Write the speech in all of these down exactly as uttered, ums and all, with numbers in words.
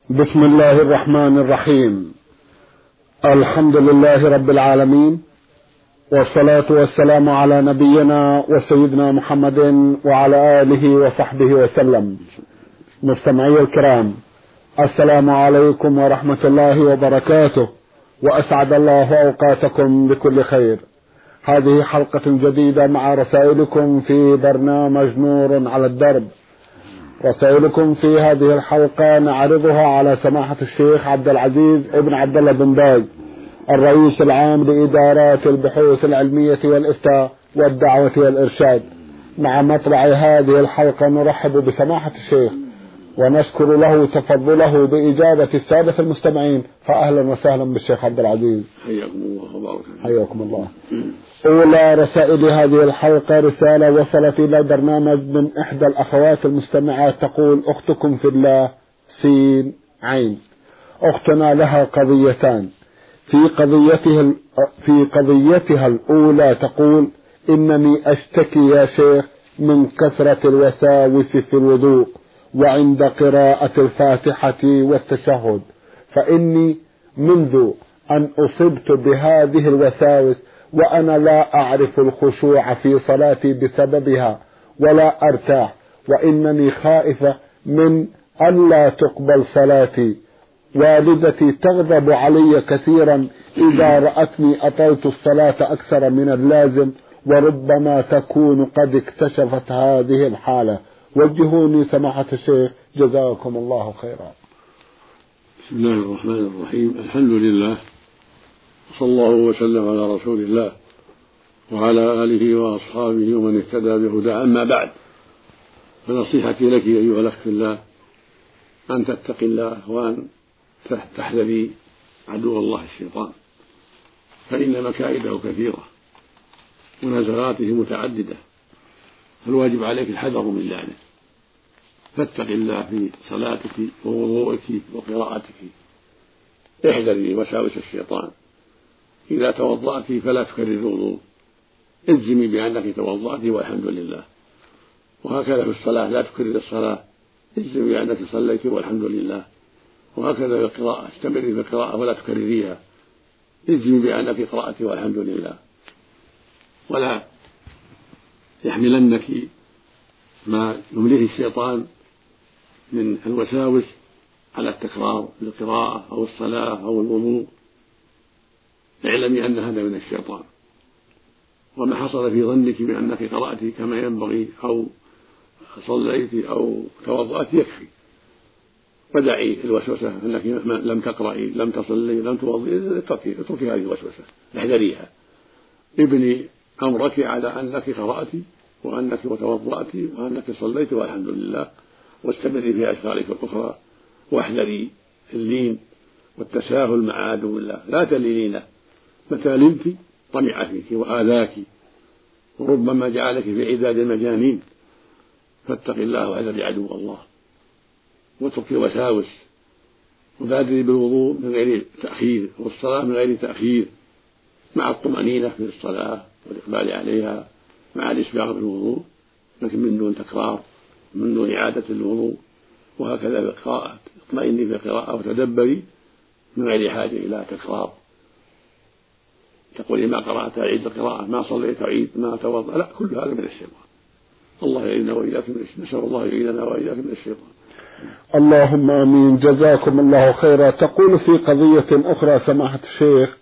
بسم الله الرحمن الرحيم. الحمد لله رب العالمين، والصلاة والسلام على نبينا وسيدنا محمد وعلى آله وصحبه وسلم. مستمعي الكرام، السلام عليكم ورحمة الله وبركاته، وأسعد الله أوقاتكم بكل خير. هذه حلقة جديدة مع رسائلكم في برنامج نور على الدرب. رسائلكم في هذه الحلقة نعرضها على سماحة الشيخ عبد العزيز ابن عبد الله بن باز، الرئيس العام لإدارات البحوث العلمية والإفتاء والدعوة والإرشاد. مع مطلع هذه الحلقة نرحب بسماحة الشيخ ونشكر له تفضله بإجابة السادة المستمعين، فأهلا وسهلا بالشيخ عبد العزيز. حياكم الله وبارك حياكم الله. أولى رسائل هذه الحلقة رسالة وصلت إلى البرنامج من إحدى الأخوات المستمعات، تقول: أختكم في الله سين عين. أختنا لها قضيتان. في قضيتها في قضيتها الأولى تقول: إنني أشتكي يا شيخ من كثرة الوساوس في الوضوء وعند قراءة الفاتحة والتشهد، فإني منذ أن أصبت بهذه الوساوس وأنا لا أعرف الخشوع في صلاتي بسببها ولا أرتاح، وإنني خائفة من أن لا تقبل صلاتي. والدتي تغضب علي كثيرا إذا رأتني أطلت الصلاة أكثر من اللازم، وربما تكون قد اكتشفت هذه الحالة. وجهوني سماحة الشيخ، جزاكم الله خيرا. بسم الله الرحمن الرحيم. الحمد لله، صلى الله وسلم على رسول الله وعلى آله وأصحابه ومن اهتدى بهداه. أما بعد، فنصيحتي لك أيها الأخ في الله أن تتقي الله وأن تحذري عدو الله الشيطان، فإن مكائده كثيرة ونزغاته متعددة، فالواجب عليك الحذر من لعنه. فاتق الله في صلاتك ووضوءك وقراءتك، احذري وساوس الشيطان. إذا توضأت فلا تكرر الوضوء، الزمي بأنك توضأت والحمد لله. وهكذا في الصلاة لا تكرر الصلاة، الزمي بأنك صليت والحمد لله. وهكذا في القراءة، استمري في القراءة ولا تكرريها، الزمي بأنك قرأت والحمد لله. ولا يحملنك ما يمليه الشيطان من الوساوس على التكرار للقراءة أو الصلاة أو الوضوء. اعلمي أن هذا من الشيطان، وما حصل في ظنك بأنك قرأت كما ينبغي أو صليت أو توضأت يكفي، ودعي الوسوسة أنك لم تقرأي لم تصلي لم توضئي، اتركي هذه الوسوسة، احذريها. ابني أمرك على أنك قرأت وأنك توضأت وأنك صليت والحمد لله، واستمري في أشغالك الأخرى، واحذري اللين والتساهل مع عدو الله. لا تلينين، متى لنت طمع فيك وآذاك وربما جعلك في عداد المجانين. فاتق الله واحذري عدو الله، واتركي الوساوس، وبادري بالوضوء من غير تأخير والصلاة من غير تأخير، مع الطمأنينة في الصلاة والإقبال عليها مع الإسباغ في الوضوء، لكن من دون تكرار، من دون إعادة الوضوء. وهكذا في القراءة، اطمئني في القراءة وتدبري من غير حاجة إلى تكرار. تقولي ما قرأت أعيد القراءة، ما صليت أعيد، ما توضأ، لا، كل هذا من الشيطان. الله يعيننا وإياك من الشيطان، نسأل الله يعيننا وإياك من الشيطان. اللهم آمين، جزاكم الله خيرا. تقول في قضية أخرى سماحة الشيخ: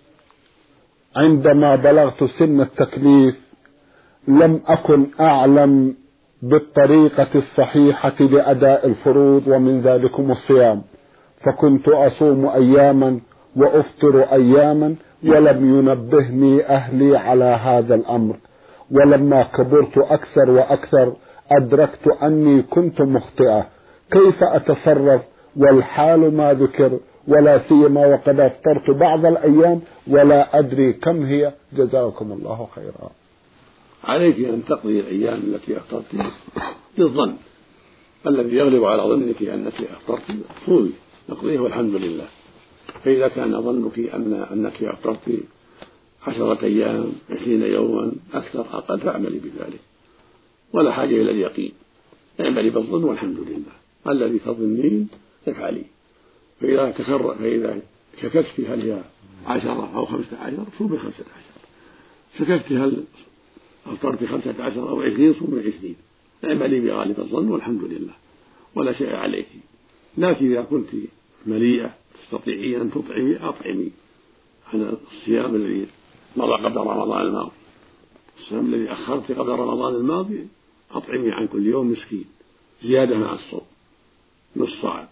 عندما بلغت سن التكليف لم أكن أعلم بالطريقة الصحيحة لأداء الفروض، ومن ذلكم الصيام، فكنت أصوم أياما وأفطر أياما، ولم ينبهني أهلي على هذا الأمر. ولما كبرت أكثر وأكثر أدركت أني كنت مخطئة. كيف أتصرف والحال ما ذكر، ولا سيما وقد أفطرت بعض الأيام ولا أدري كم هي؟ جزاكم الله خيرا. عليك أن تقضي الأيام التي أفطرت بالظن الذي يغلب على ظنك أنك أفطرت، صومي نقضيه والحمد لله. فإذا كان ظنك أن أنك أفطرت عشرة أيام عشرين يوما أكثر أقل فاعملي بذلك، ولا حاجة إلى اليقين، اعملي بالظن والحمد لله. الذي تظنين افعلي، فإذا تكرر فإذا شككت هل هي عشرة أو خمسة عشر صومي خمسة عشر، شككت هل أفطرت خمسة عشر أو عشرين صومي عشرين، اعملي بغالب الظن والحمد لله ولا شيء عليك. لكن إذا كنت مليئة تستطيعين أن تطعمي أطعمي عن الصيام الذي مضى قبل رمضان الماضي، الصيام الذي أخرت قبل رمضان الماضي أطعمي عن كل يوم مسكين زيادة مع الصوم نص صاع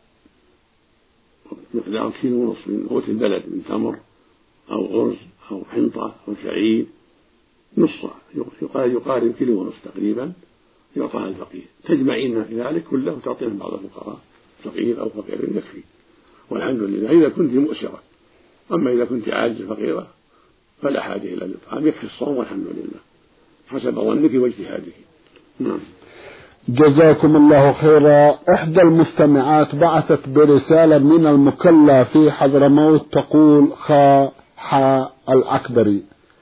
مقدار كيلو ونصف من قوت البلد من تمر أو أرز أو حنطة أو شعير، نص صاع يقارب كيلو ونصف تقريبا يعطاها الفقير، تجمعين ذلك كله وتعطيهم بعض الفقراء فقير أو فقير يكفي والحمد لله إذا كنت مؤسرة. أما إذا كنت عاجزة فقيرة فلا حاجة إلى الإطعام، يكفي الصوم والحمد لله حسب ظنك واجتهادك. نعم. جزاكم الله خيرا. إحدى المستمعات بعثت برسالة من المكلا في حضرموت تقول خا حا الأكبري.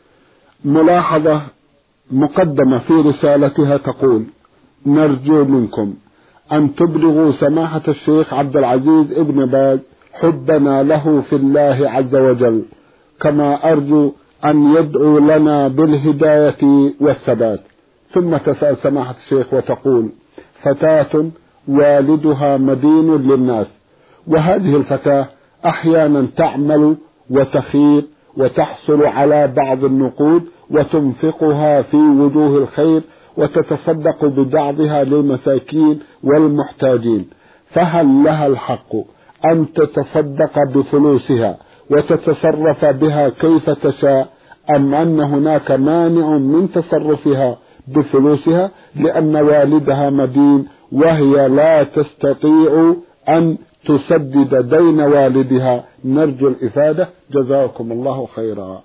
ملاحظة مقدمة في رسالتها تقول: نرجو منكم أن تبلغوا سماحة الشيخ عبد العزيز ابن باز حبنا له في الله عز وجل، كما أرجو أن يدعو لنا بالهداية والثبات. ثم تسأل سماحة الشيخ وتقول: فتاة والدها مدين للناس، وهذه الفتاة أحيانا تعمل وتخير وتحصل على بعض النقود وتنفقها في وجوه الخير وتتصدق ببعضها للمساكين والمحتاجين، فهل لها الحق أن تتصدق بفلوسها وتتصرف بها كيف تشاء، أم أن هناك مانع من تصرفها بفلوسها لأن والدها مدين وهي لا تستطيع أن تسدد دين والدها؟ نرجو الإفادة جزاكم الله خيرا.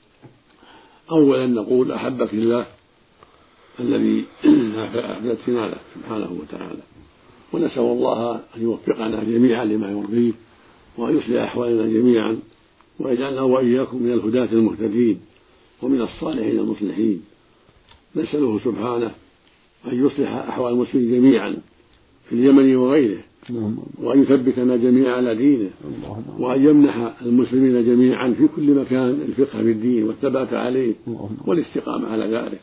أولا نقول أحبك الله الذي أحببتنا له سبحانه وتعالى، ونسأل الله أن يوفقنا جميعا لما يرضيه وأن يصلح أحوالنا جميعا ويجعلنا وإياكم من الهداة المهتدين ومن الصالحين المصلحين. نسأله سبحانه أن يصلح أحوال المسلمين جميعا في اليمن وغيره، وأن يثبتنا جميعا على دينه، وأن يمنح المسلمين جميعا في كل مكان الفقه في الدين والثبات عليه والاستقامة على ذلك.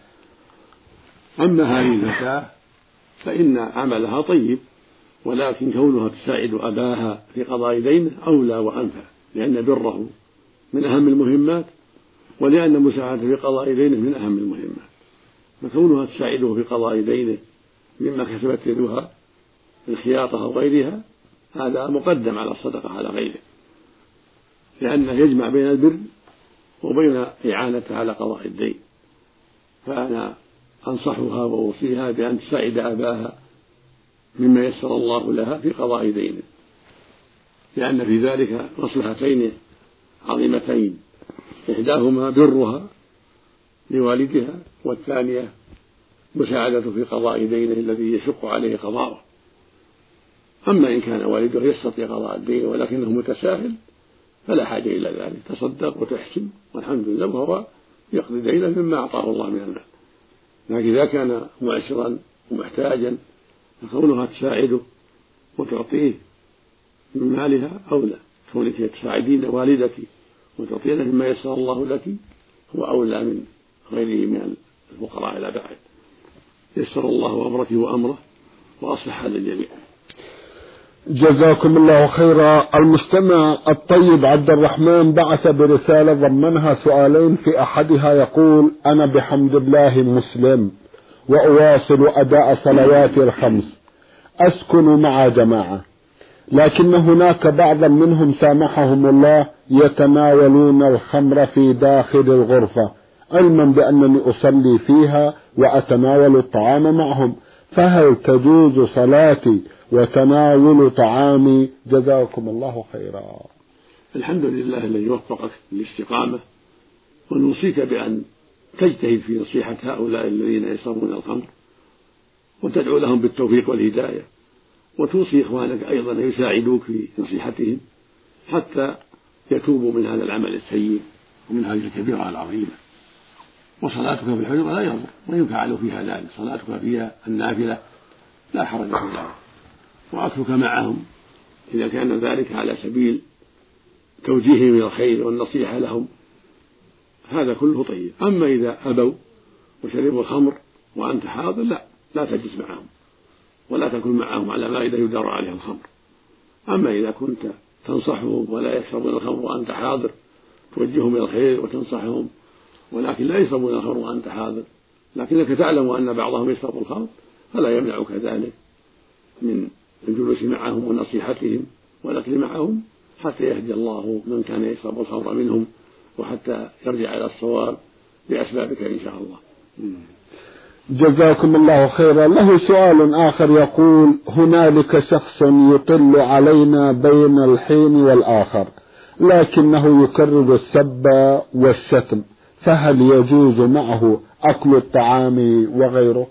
أما هذه الفتاة فإن عملها طيب، ولكن كونها تساعد أباها في قضاء دينه أولى وأنفع، لأن بره من أهم المهمات، ولأن مساعدته في قضاء دينه من أهم المهمات. فكونها تساعده في قضاء دينه مما كسبت يدها الخياطة وغيرها هذا مقدم على الصدقة على غيره، لأنه يجمع بين البر وبين إعانته على قضاء الدين. فأنا أنصحها وأوصيها بأن تساعد أباها مما يسر الله لها في قضاء دينه، لأن في ذلك مصلحتين عظيمتين: إحداهما برها لوالدها، والثانية مساعدته في قضاء دينه الذي يشق عليه قضاؤه. أما إن كان والده يستطيع قضاء الدين ولكنه متساهل فلا حاجة إلى ذلك، تصدق وتحسن والحمد لله، وهو يقضي دينه مما أعطاه الله من المال. لكن إذا كان معسرا ومحتاجا فكونها تساعده وتعطيه من مالها أولى، كونك تساعدين والدك وتعطينه مما يسر الله لك هو أولى من غيره من الفقراء إلى بعد. يسر الله أمرك وأمره وأصلح حال الجميع. جزاكم الله خيرا. المستمع الطيب عبد الرحمن بعث برسالة ضمنها سؤالين، في أحدها يقول: أنا بحمد الله مسلم وأواصل أداء صلواتي الخمس، أسكن مع جماعة، لكن هناك بعضا منهم سامحهم الله يتناولون الخمر في داخل الغرفة، علما بأنني أصلي فيها وأتناول الطعام معهم، فهل تجوز صلاتي وتناول طعامي؟ جزاكم الله خيرا. الحمد لله الذي وفقك للاستقامة، ونوصيك بأن تجتهد في نصيحة هؤلاء الذين يشربون الخمر وتدعو لهم بالتوفيق والهداية، وتوصي إخوانك أيضا أن يساعدوك في نصيحتهم حتى يتوبوا من هذا العمل السيء ومن هذه الكبيرة العظيمة. وصلاتك في الحجرة لا يضر وإن فعلوا فيها ذلك، صلاتك فيها النافلة لا حرج في ذلك، وأكلك معهم إذا كان ذلك على سبيل توجيههم إلى الخير والنصيحة لهم هذا كله طيب. أما إذا أبوا وشربوا الخمر وأنت حاضر لا لا تجلس معهم ولا تكن معهم على مائدة يدار عليها الخمر. أما إذا كنت تنصحهم ولا يشربون الخمر وأنت حاضر توجههم إلى الخير وتنصحهم ولكن لا يشربون الخمر وأنت حاضر لكنك تعلم أن بعضهم يشرب الخمر فلا يمنعك ذلك من الجلوس معهم ونصيحتهم والأكل معهم حتى يهدي الله من كان يشرب الخمر منهم وحتى يرجع إلى الصواب بأسبابك إن شاء الله. جزاكم الله خيرا. له سؤال آخر يقول: هنالك شخص يطل علينا بين الحين والآخر لكنه يكرر السب والشتم، فهل يجوز معه أكل الطعام وغيره؟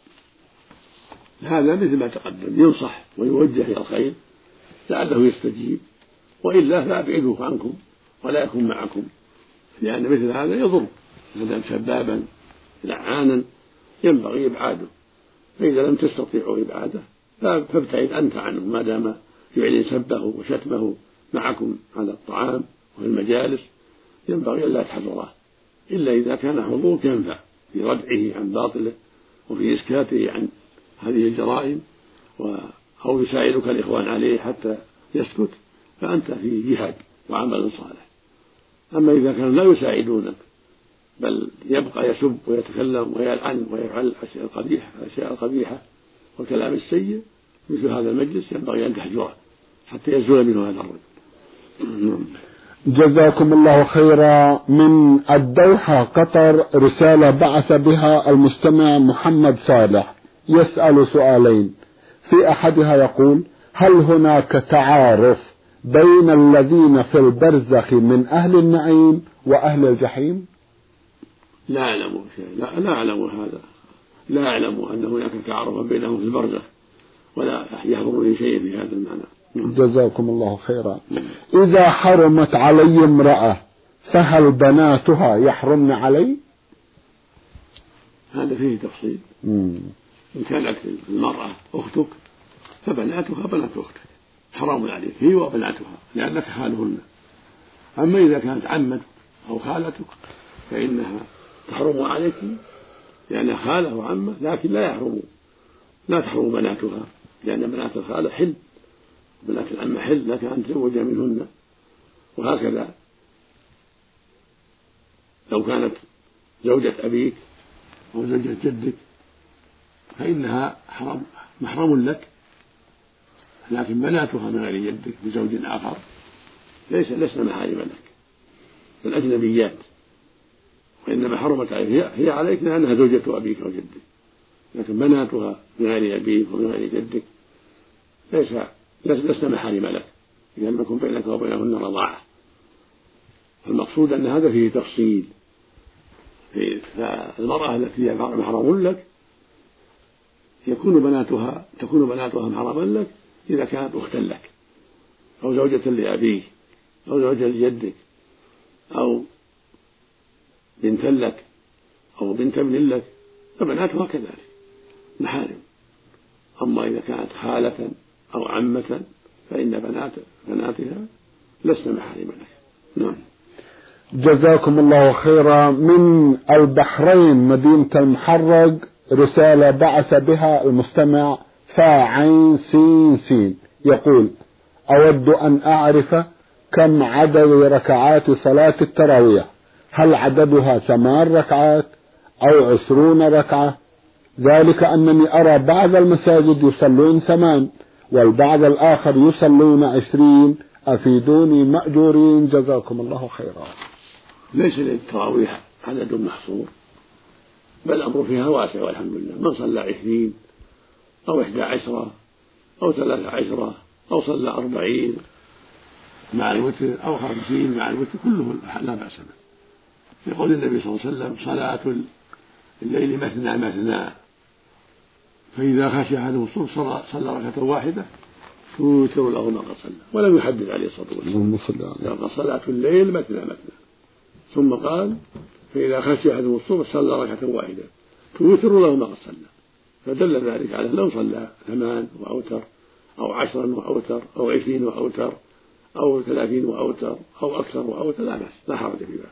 هذا مثل ما تقدم، ينصح ويوجه إلى الخير لعله يستجيب، وإلا فأبعدوه عنكم ولا يكون معكم، لأن مثل هذا يضر. هذا سبابا لعانا ينبغي إبعاده، فإذا لم تستطيعوا إبعاده فابتعد أنت عنه ما دام يعلن سبه وشتمه معكم على الطعام وفي المجالس. ينبغي ألا تحضره إلا إذا كان حضورك ينفع في ردعه عن باطله وفي إسكاته عن هذه الجرائم أو يساعدك الإخوان عليه حتى يسكت، فأنت في جهاد وعمل صالح. أما إذا كانوا لا يساعدونك بل يبقى يسب ويتكلم ويلعن ويفعل الأشياء القبيحة الأشياء القبيحة والكلام السيء مثل هذا المجلس ينبغي أن تحجره حتى يزول منه هذا الرجل. جزاكم الله خيرا. من الدوحة قطر رسالة بعث بها المستمع محمد صالح يسأل سؤالين. في أحدها يقول: هل هناك تعارف بين الذين في البرزخ من أهل النعيم وأهل الجحيم؟ لا أعلم شيء، لا, لا أعلم هذا، لا أعلم أن هناك تعارفا بينهم في البرزخ ولا يحضرني شيء في هذا المعنى. جزاكم الله خيرا. إذا حرمت علي امرأة فهل بناتها يحرمن علي؟ هذا فيه تفصيل. مم. إن كانت المرأة أختك فبناتها بنات أختك حرام عليك هي وبناتها لأنك خالهن. أما إذا كانت عمتك أو خالتك فإنها تحرم عليك لأنها خالة وعمة، لكن لا يحرم لا تحرم بناتها لأن بنات الخالة حل، بنات العمة حل لك أن تزوج منهن. وهكذا لو كانت زوجة أبيك أو زوجة جدك فإنها حرام محرم لك، لكن بناتها من غير جدك بزوج آخر ليس لسنا محارم لك بل أجنبيات، وإنما حرمت عليك هي عليك لأنها زوجة أبيك أو جدك، لكن بناتها من غير أبيك ومن غير جدك ليس لسنا محارم لك إذا لم يكن بينك وبينهن رضاعة. فالمقصود أن هذا فيه تفصيل. فالمرأة التي هي محرم لك يكون بناتها تكون بناتها محرما لك إذا كانت أختا لك أو زوجة لأبيك أو زوجة لجدك أو بنتا لك أو بنت ابن لك فبناتها كذلك محارم. أما إذا كانت خالة أو عمة فإن بنات بناتها لسن محارم لك. نعم. جزاكم الله خيرا. من البحرين مدينة المحرق رسالة بعث بها المستمع فاعين سين سين يقول: أود أن أعرف كم عدد ركعات صلاة التراويح، هل عددها ثمان ركعات أو عشرون ركعة؟ ذلك أنني أرى بعض المساجد يصلون ثمان والبعض الآخر يصلون عشرين، أفيدوني مأجورين جزاكم الله خيرا. ليس للتراويح عدد محصور بل الأمر فيها واسع والحمد لله. من صلى عشرين أو إحدى عشرة أو ثلاثة عشرة أو صلى أربعين مع الوتر أو خمسين مع الوتر كله لا بأس به. يقول النبي صلى الله عليه وسلم: صلاة الليل مثنى مثنى، فإذا خشي أحدهم الصبح صلى ركعة واحدة توتر له ما قد صلى، ولم يحدد عليه الصلاة والسلام قال صلاة الليل مثنى مثنى، ثم قال: فإذا خشي أحدهم الصبح صلى ركعة واحدة توتر له ما قد صلى. فدل ذلك على لو صلى ثمان وأوتر أو عشرا وأوتر أو عشرين وأوتر أو ثلاثين وأوتر أو أكثر وأوتر لا بأس، لا حرج في ذلك،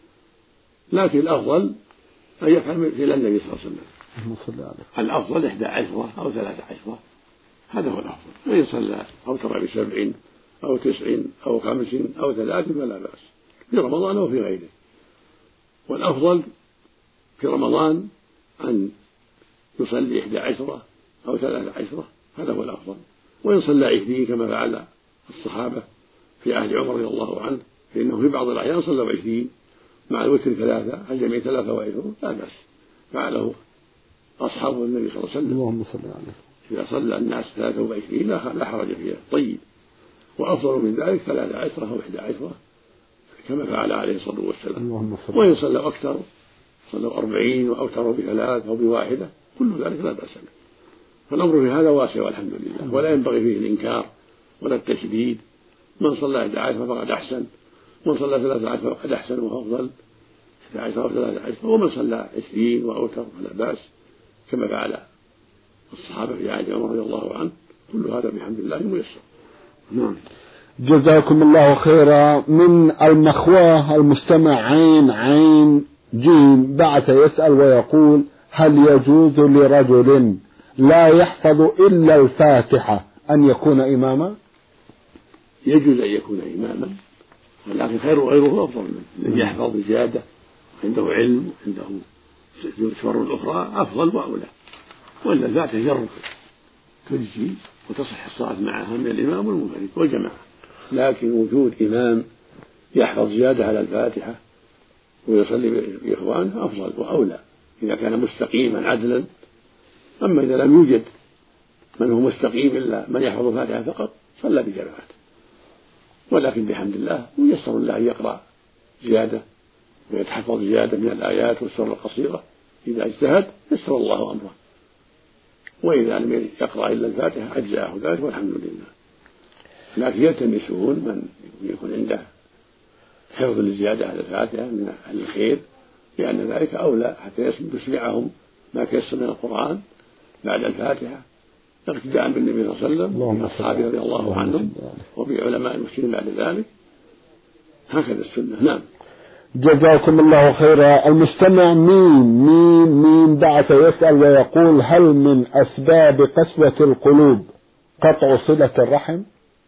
لكن الأفضل أن يفعل مثل النبي صلى الله عليه وسلم. الأفضل إحدى عشرة أو ثلاثة عشرة، هذا هو الأفضل. وإن صلى أوتر بسبع أو تسع أو خمس أو ثلاث فلا بأس في رمضان أو في غيره. والأفضل في رمضان أن يصلي إحدى عشرة أو ثلاثة عشرة، هذا هو الأفضل. وإن صلى عشرين كما فعل الصحابة في عهد عمر رضي الله عنه، فإنه في بعض الأحيان صلوا عشرين مع الوتر ثلاثة، الجميع ثلاثة وعشرون لا بأس، فعله أصحاب النبي صلى الله عليه وسلم. اللهم صل عليه. إذا صلى الناس ثلاثة وعشرين لا حرج فيها، طيب. وأفضل من ذلك ثلاثة عشرة أو إحدى عشرة كما فعل عليه الصلاة والسلام. وإن صلوا أكثر، صلوا أربعين وأوتروا بثلاث أو بواحدة، كل ذلك لا بأس به. فالأمر في هذا واسع والحمد لله، ولا ينبغي فيه الإنكار ولا التشديد. من صلى إحدى عشرة فقد أحسن، ومن صلى ثلاثة عشرة فقد أحسن وأفضل، إحدى عشرة وثلاثة عشرة. ومن صلى عشرين وأوتر فلا بأس كما فعل الصحابة في عهد عمر رضي الله عنه، كل هذا بحمد الله ميسر. نعم. جزاكم الله خيرا. من المخواه المستمع عين عين جيم بعث يسأل ويقول: هل يجوز لرجل لا يحفظ إلا الفاتحة أن يكون إماما؟ يجوز أن يكون إماما، ولكن خير غيره أفضل منه. الذي يحفظ بزيادة عنده علم عنده شر أخرى أفضل وأولى، وإلا الفاتحة جرب تجزي وتصح الصلاة معها من الإمام والمنفرد والجماعة. لكن وجود إمام يحفظ زيادة على الفاتحة ويصلي بإخوانه أفضل وأولى إذا كان مستقيما عدلا. أما إذا لم يوجد من هو مستقيم إلا من يحفظ الفاتحة فقط صلى بجماعة، ولكن بحمد الله ييسر الله أن يقرأ زيادة ويتحفظ زيادة من الآيات والسور القصيرة. إذا اجتهد يسر الله أمره، وإذا لم يقرأ إلا الفاتحة أجزاه ذلك والحمد لله. لكن يلتمسون من يكون عنده حفظ الزيادة على الفاتحة من أهل الخير، لأن ذلك أولى حتى يسمعهم ما تيسر من القرآن بعد الفاتحة، اقتداء بالنبي صلى الله عليه وسلم وأصحابه رضي الله عنهم وبعلماء المسلمين بعد ذلك، هكذا السنة. نعم. جزاكم الله خيرا. المستمع مين مين مين بعث يسأل ويقول: هل من أسباب قسوة القلوب قطع صلة الرحم؟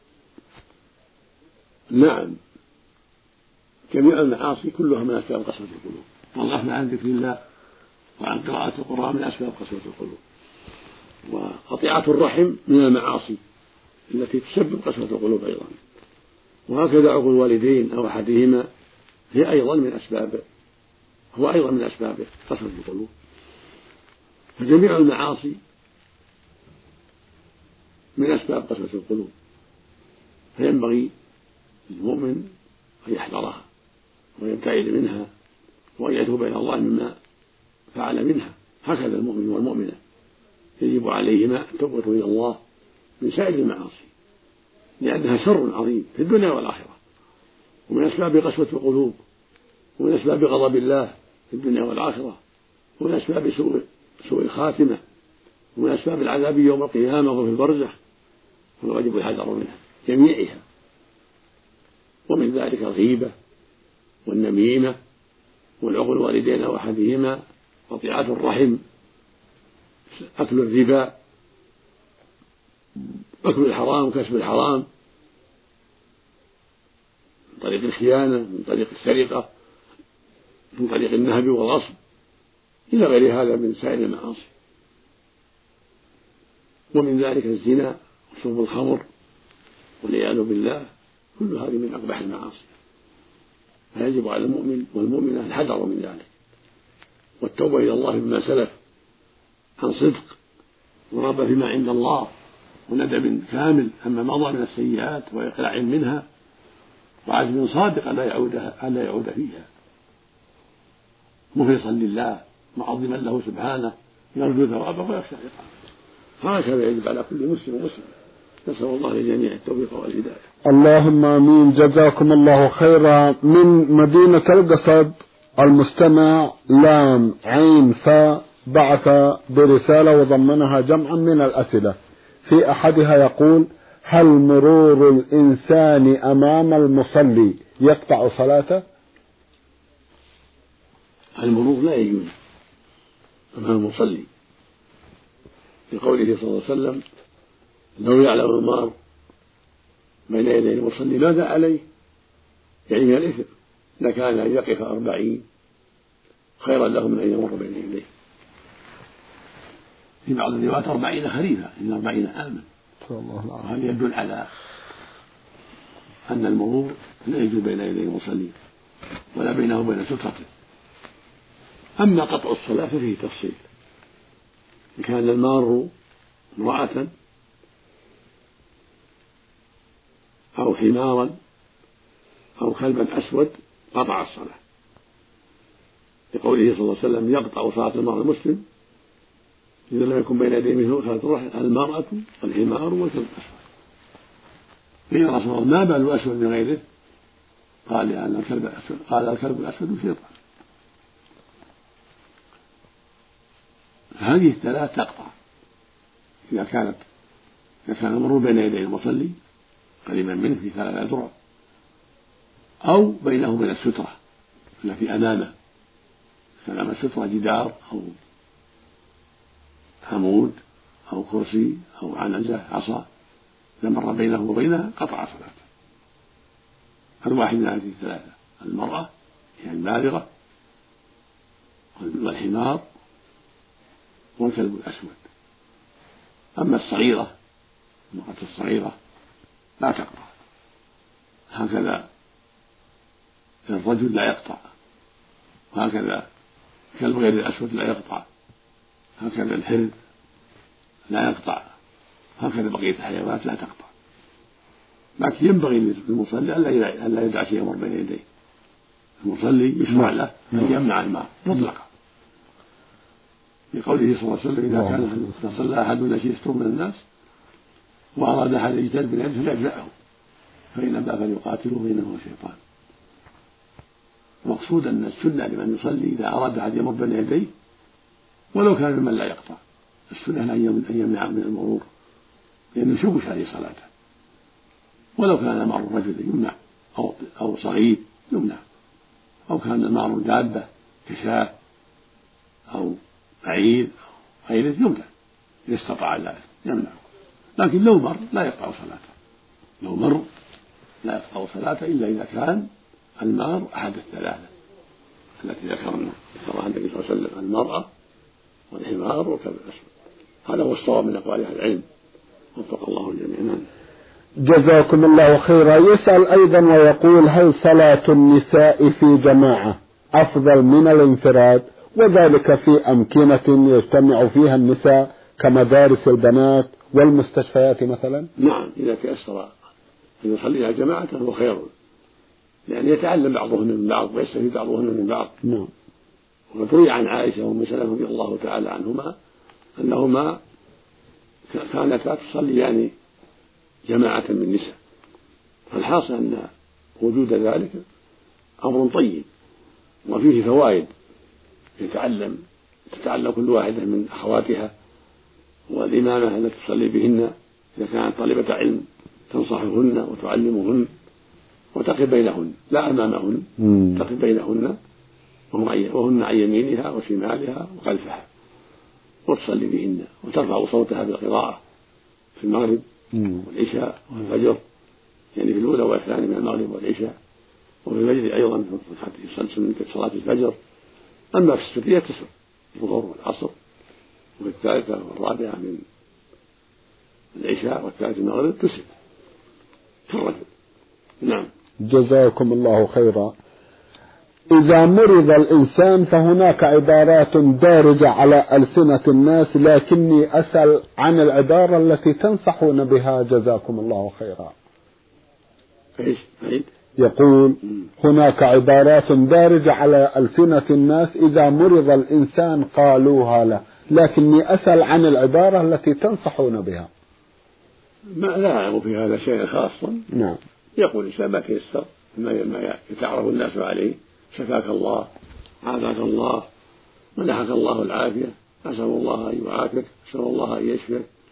نعم، جميع المعاصي كلها من أسباب قسوة القلوب، والغفلة عن ذكر الله وعن قراءة القرآن من أسباب قسوة القلوب. وقطيعة الرحم من المعاصي التي تسبب قسوة القلوب أيضا، وهكذا عقوق الوالدين أو أحدهما هي أيضا من أسباب هو أيضا من أسباب قسوة القلوب. فجميع المعاصي من أسباب قسوة القلوب، فينبغي للمؤمن أن يحذرها ويبتعد منها وأن يتوب إلى الله مما فعل منها. هكذا المؤمن والمؤمنة يجب عليهما التوبة إلى الله من سائر المعاصي، لأنها شر عظيم في الدنيا والآخرة، ومن أسباب قسوة القلوب، ومن أسباب غضب الله في الدنيا والآخرة، ومن أسباب سوء سوء الخاتمة، ومن أسباب العذاب يوم القيامة وفي البرزخ، والواجب الحذر منها جميعها. ومن ذلك الغيبة والنميمة والعقوق الوالدين أو أحدهما، قطيعة الرحم، أكل الربا، أكل الحرام وكسب الحرام من طريق الخيانة، من طريق السرقة، من طريق النهب والغصب، إلى غير هذا من سائر المعاصي. ومن ذلك الزنا وشرب الخمر والعياذ بالله، كل هذه من أقبح المعاصي. فيجب على المؤمن والمؤمنة الحذر من ذلك والتوبة إلى الله بما سلف عن صدق ورغبة فيما عند الله وندم كامل عما مضى من السيئات وإقلاع منها وعزم صادق ألا يعود ألا يعود فيها، مخلصا لله معظما له سبحانه يرجو ثوابه ويخشى عقابه. هكذا يجب على كل مسلم ومسلم. نسأل الله للجميع التوفيق والهداية. اللهم آمين. جزاكم الله خيرا. من مدينة القصب المستمع لام عين فاء بعث برسالة وضمنها جمعا من الأسئلة. في أحدها يقول: هل مرور الإنسان أمام المصلي يقطع صلاته؟ المرور لا يجوز أمام المصلي، لقوله صلى الله عليه وسلم: لو يعلم المار بين يدي المصلي ماذا عليه، يعني من الإثم، لكان أن يقف أربعين خيرا له من أن يمر بين يديه. في بعض الروايات أربعين خريفا، إن أربعين عاما، وهذا يدل على أن المرور لا يجوز بين يدي المصلي ولا بينه وبين سترته. أما قطع الصلاة ففيه تفصيل. إن كان المار امرأة أو حمارا أو كلبا أسود قطع الصلاة، لقوله صلى الله عليه وسلم: يقطع صلاة المرء المسلم إذا لم يكن بين يديه مثل صلاة الرحل المرأة والحمار والكلب الأسود. قيل يا رسول الله: ما بال الأسود من غيره؟ قال: لأن الكلب الأسود قال الكلب الأسود شيطان. هذه الثلاث تقطع إذا كانت إذا كان المرور بين يدي المصلي قريبا منه في ثلاث أذرع، أو بينه وبين السترة التي أمامه، كان أمام السترة جدار أو عمود أو كرسي أو عنزة عصا، إذا مر بينه وبينها قطع صلاته. الواحد من هذه الثلاثة: المرأة يعني البالغة والحمار والكلب الأسود. أما الصغيرة المرأة الصغيرة لا تقطع، هكذا الرجل لا يقطع، وهكذا الكلب غير الأسود لا يقطع، هكذا الحر لا يقطع، هكذا بقية الحيوانات لا تقطع. لكن ينبغي للمصلي ألا يدع شيء يمر بين يديه. المصلي يشرع له أن يمنع الماء مطلقا، لقوله صلى الله عليه وسلم: إذا كان صلى أحدنا شيء يستر من الناس وأراد أحد يجتهد باليد فليجزعه، فإن أبى فليقاتله فإنه شيطان. المقصود أن السنة لمن يصلي إذا أراد أحد يمر بين يديه ولو كان ممن لا يقطع، السنة أن يمنع من المرور لأنه يشوش عليه صلاته، ولو كان مار رجل يمنع أو أو صغير يمنع، أو كان مار دابة كشاة أو بعير أو غيره يمنع إذا استطاع ذلك يمنع. لكن لو مر لا يقطع صلاته، لو مر لا يقطع صلاته إلا إذا كان المار أحد الثلاثة التي ذكرنا ذكرها النبي صلى الله عليه وسلم: المرأة والحمار والكلب الأسود. هذا هو الصواب من أقوال أهل العلم، وفق الله الجميع. جزاكم الله خيرا. يسأل أيضا ويقول: هل صلاة النساء في جماعة أفضل من الانفراد، وذلك في أمكنة يجتمع فيها النساء كمدارس البنات والمستشفيات مثلا؟ نعم، إذا تيسر أن يصليها جماعة فهو خير، لأن يتعلم بعضهن من بعض ويستفيد بعضهن من بعض. نعم. وقد روي عن عائشة وأم سلمة رضي الله تعالى عنهما أنهما كانتا تصليان جماعة من النساء، فالحاصل أن وجود ذلك أمر طيب وفيه فوائد، يتعلم تتعلم كل واحدة من أخواتها، والإمامة التي تصلي بهن إذا كانت طالبة علم تنصحهن وتعلمهن وتقف بينهن لا أمامهن، تقف بينهن وهن عن يمينها وشمالها وخلفها، وتصلي بهن وترفع صوتها بالقراءة في المغرب والعشاء والفجر، يعني في الأولى والثانية من المغرب والعشاء، وفي الفجر أيضا في صلاة الفجر. أما في السرية تسر الظهر والعصر، وفي الثالثة والرابعة من العشاء والثالثة من المغرب تسر كالرجل. نعم. جزاكم الله خيرا. إذا مرض الإنسان فهناك عبارات دارجة على ألسنة الناس، لكني أسأل عن العبارة التي تنصحون بها جزاكم الله خيرا. إيش؟ يقول: هناك عبارات دارجة على ألسنة الناس إذا مرض الإنسان قالوها له، لكني أسأل عن العبارة التي تنصحون بها. ما لا أعلم في هذا شيء خاصا. نعم. يقول الإنسان ما تيسر ما يتعرف الناس عليه: شفاك الله، عافاك الله، منحك الله العافية، أسأل الله أن يعافيك، أسأل الله أن يشفيك،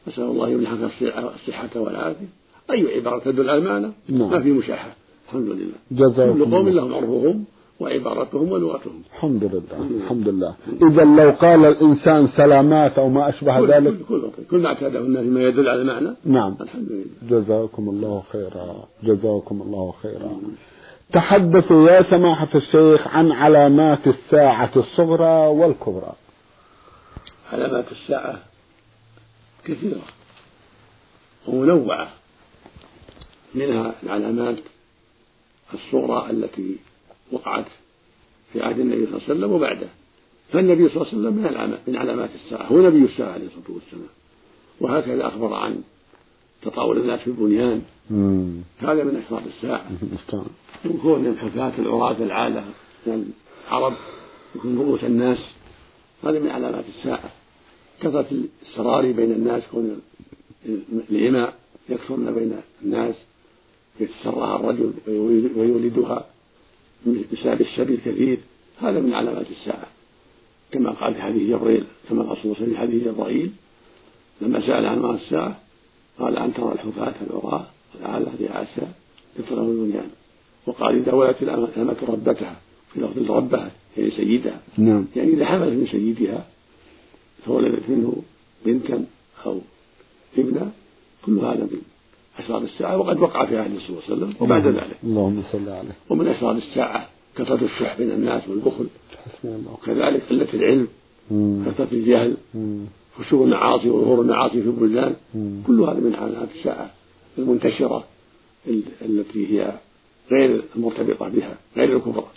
نسأل الله يمنحك الصحة والعافية. أي عبارة تدل على المعنى نعم. ما في مشاحة. الحمد لله. جزاكم كل قوم لهم عرفهم وعبارتهم ولغتهم. الحمد لله. الحمد لله. إذا لو قال الإنسان سلامات أو ما أشبه كل ذلك كل, كل, كل ما اعتاده الناس ما يدل على المعنى. نعم. الحمد لله. جزاكم الله خيرا. جزاكم الله خيرا. تحدثوا يا سماحة الشيخ عن علامات الساعة الصغرى والكبرى. علامات الساعة كثيرة ومنوعة، منها العلامات الصغرى التي وقعت في عهد النبي صلى الله عليه وسلم وبعده. فالنبي صلى الله عليه وسلم من العلامات من علامات الساعة، هو نبي الساعة عليه الصلاة والسلام، وهكذا أخبر عن تطاول الناس في البنيان، هذا من أشراط الساعة. وكون الحفاة العراة العالة من العرب يكون رؤوس الناس، هذا من علامات الساعة. كثرة السراري بين الناس، كون الإماء يكثرن بين الناس، يتسرها الرجل ويولدها بسبب الشبي الكثير، هذا من علامات الساعة. كما قال في حديث جبريل، كما قال صلى الله عليه وسلم في حديث جبريل لما سأل عن علامات الساعة قال أن ترى الحفاة العراة العالة رعاشا يكثرون البنيان. وقال إذا ولدت الأمة ربتها، في لفظ ربها يعني سيدها، نعم. يعني إذا حملت من سيدها فولدت منه بنتا أو ابنا، كل هذا من أشراط الساعة، وقد وقع في عهد الرسول صلى الله عليه وسلم وبعد ذلك. اللهم صل عليه. ومن أشراط الساعة كثرة الشح بين الناس والبخل، وكذلك قلة العلم، كثرة الجهل، فشو المعاصي وظهور المعاصي في البلدان، كل هذا من علامات الساعة المنتشرة التي هي غير المرتبطة بها، غير الكبرى.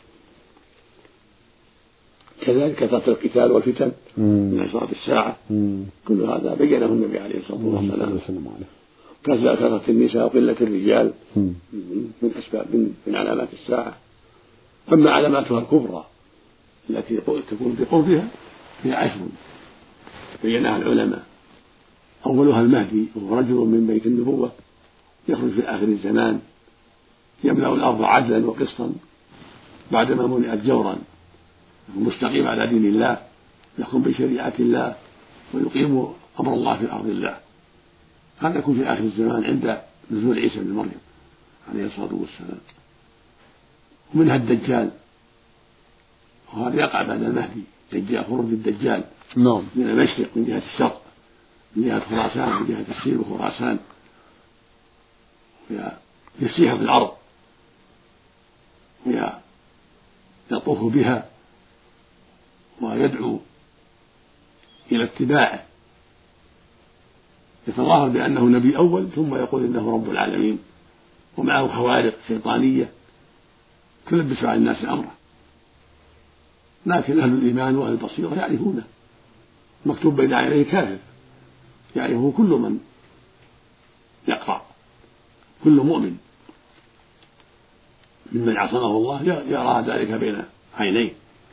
كذلك كثرة القتال والفتن من أشراط الساعة، كل هذا بينه النبي عليه الصلاة والسلام. كثرة النساء وقلة الرجال من أسباب من, من علامات الساعة. أما علاماتها الكبرى التي تكون بقربها هي عشر بينها العلماء. أولها المهدي، وهو رجل من بيت النبوة يخرج في آخر الزمان، يملأ الأرض عدلا وقسطا بعدما ملئت جورا، مستقيم على دين الله، يحكم بشريعة الله ويقيم أمر الله في أرض الله. هذا يكون في آخر الزمان عند نزول عيسى بن مريم عليه الصلاة والسلام. ومنها الدجال، وهذا يقع بعد المهدي، دجال خروج الدجال نعم. من المشرق من جهة الشرق، من جهة خراسان، من جهة السير وخراسان، يسيح في الأرض ويطوف بها ويدعو إلى اتباعه، يتظاهر بأنه نبي أول ثم يقول إنه رب العالمين، ومعه خوارق شيطانية تلبس على الناس أمره. لكن أهل الإيمان وأهل البصيرة يعرفونه، مكتوب بين عينيه كافر، يعرفه كل من يقرأ، كل مؤمن ممن عصمه الله يرى ذلك بين عينيه.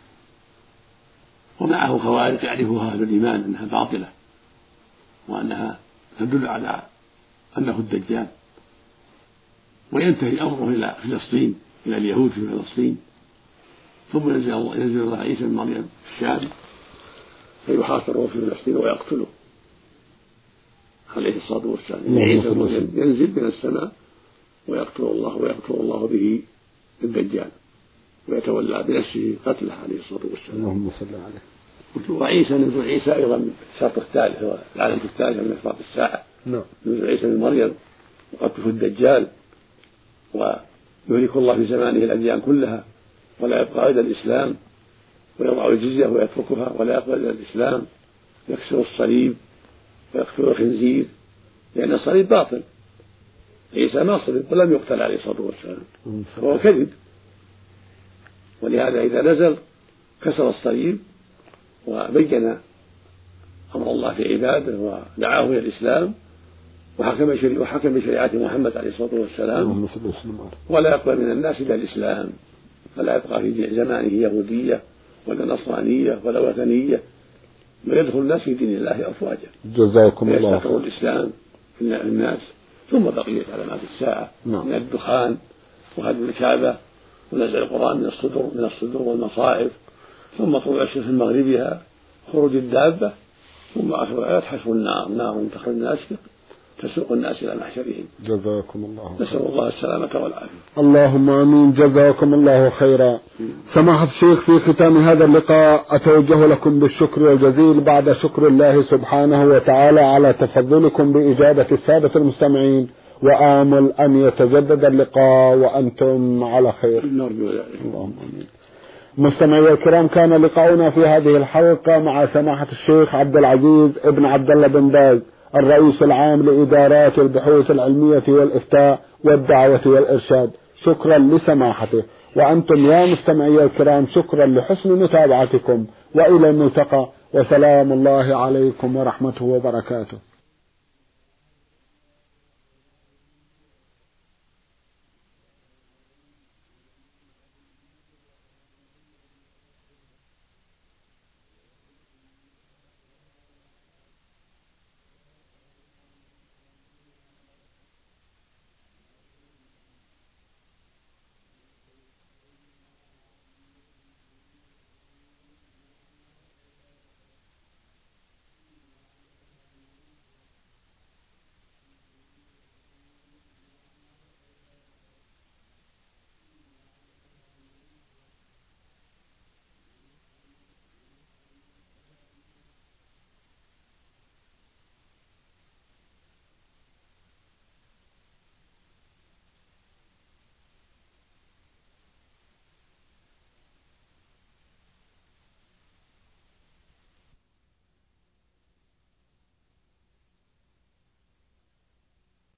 ومعه خوارق يعرفها أهل الإيمان أنها باطلة، وأنها تدل على أنه الدجال. وينتهي أمره إلى فلسطين، إلى اليهود في فلسطين، ثم ينزل الله ينزل الله عيسى بن مريم في الشام فيحاصره في فلسطين ويقتله عليه الصلاة والسلام. عيسى بن مريم ينزل من السماء ويقتل الله ويقتل الله به الدجال، ويتولى بنفسه قتله عليه الصلاة والسلام. اللهم صل عليه. وعيسى نزول عيسى أيضا من الشرط الثالث، هو العلامة الثالثة من أشراط الساعة. نعم. نزول عيسى بن مريم وقتله الدجال، ويهلك الله في زمانه الأديان كلها ولا يبقى إلا الإسلام، ويضع الجزية ويتركها ولا يقبل إلا الإسلام، يكسر الصليب ويقتل الخنزير، لأن الصليب باطل، عيسى ما صلب ولم يقتل عليه الصلاة والسلام، فهو كذب. ولهذا إذا نزل كسر الصليب وبين أمر الله في عباده ودعاه إلى الإسلام وحكم وحكم بشريعة محمد عليه الصلاة والسلام، ولا يقبل من الناس إلا الإسلام، فلا يبقى في زمانه يهودية ولا نصرانية ولا وثنية، ويدخل الناس في دين الله أفواجا. جزاكم الله. ويستقر الإسلام في الناس. ثم بقية علامات الساعة من الدخان وهدم الكعبة ونزع القرآن من الصدور من الصدور والمصائف، ثم طلوع الشمس من مغربها، خروج الدابة ثم آخر الآيات حسب النار، نار تخرج الناس تسوق الناس إلى محشرهم. جزاكم الله خيرا. نسأل الله السلامة والعافية. اللهم آمين. جزاكم الله خيرا. سماحة الشيخ، في ختام هذا اللقاء أتوجه لكم بالشكر الجزيل بعد شكر الله سبحانه وتعالى على تفضلكم بإجابة السادة المستمعين، وآمل أن يتجدد اللقاء وأنتم على خير. نرجو ذلك. اللهم آمين. مستمعي الكرام، كان لقاؤنا في هذه الحلقة مع سماحة الشيخ عبد العزيز ابن عبد الله بن باز، الرئيس العام لإدارات البحوث العلمية والإفتاء والدعوة والإرشاد. شكرا لسماحته، وأنتم يا مستمعي الكرام شكرا لحسن متابعتكم، وإلى الملتقى، وسلام الله عليكم ورحمته وبركاته.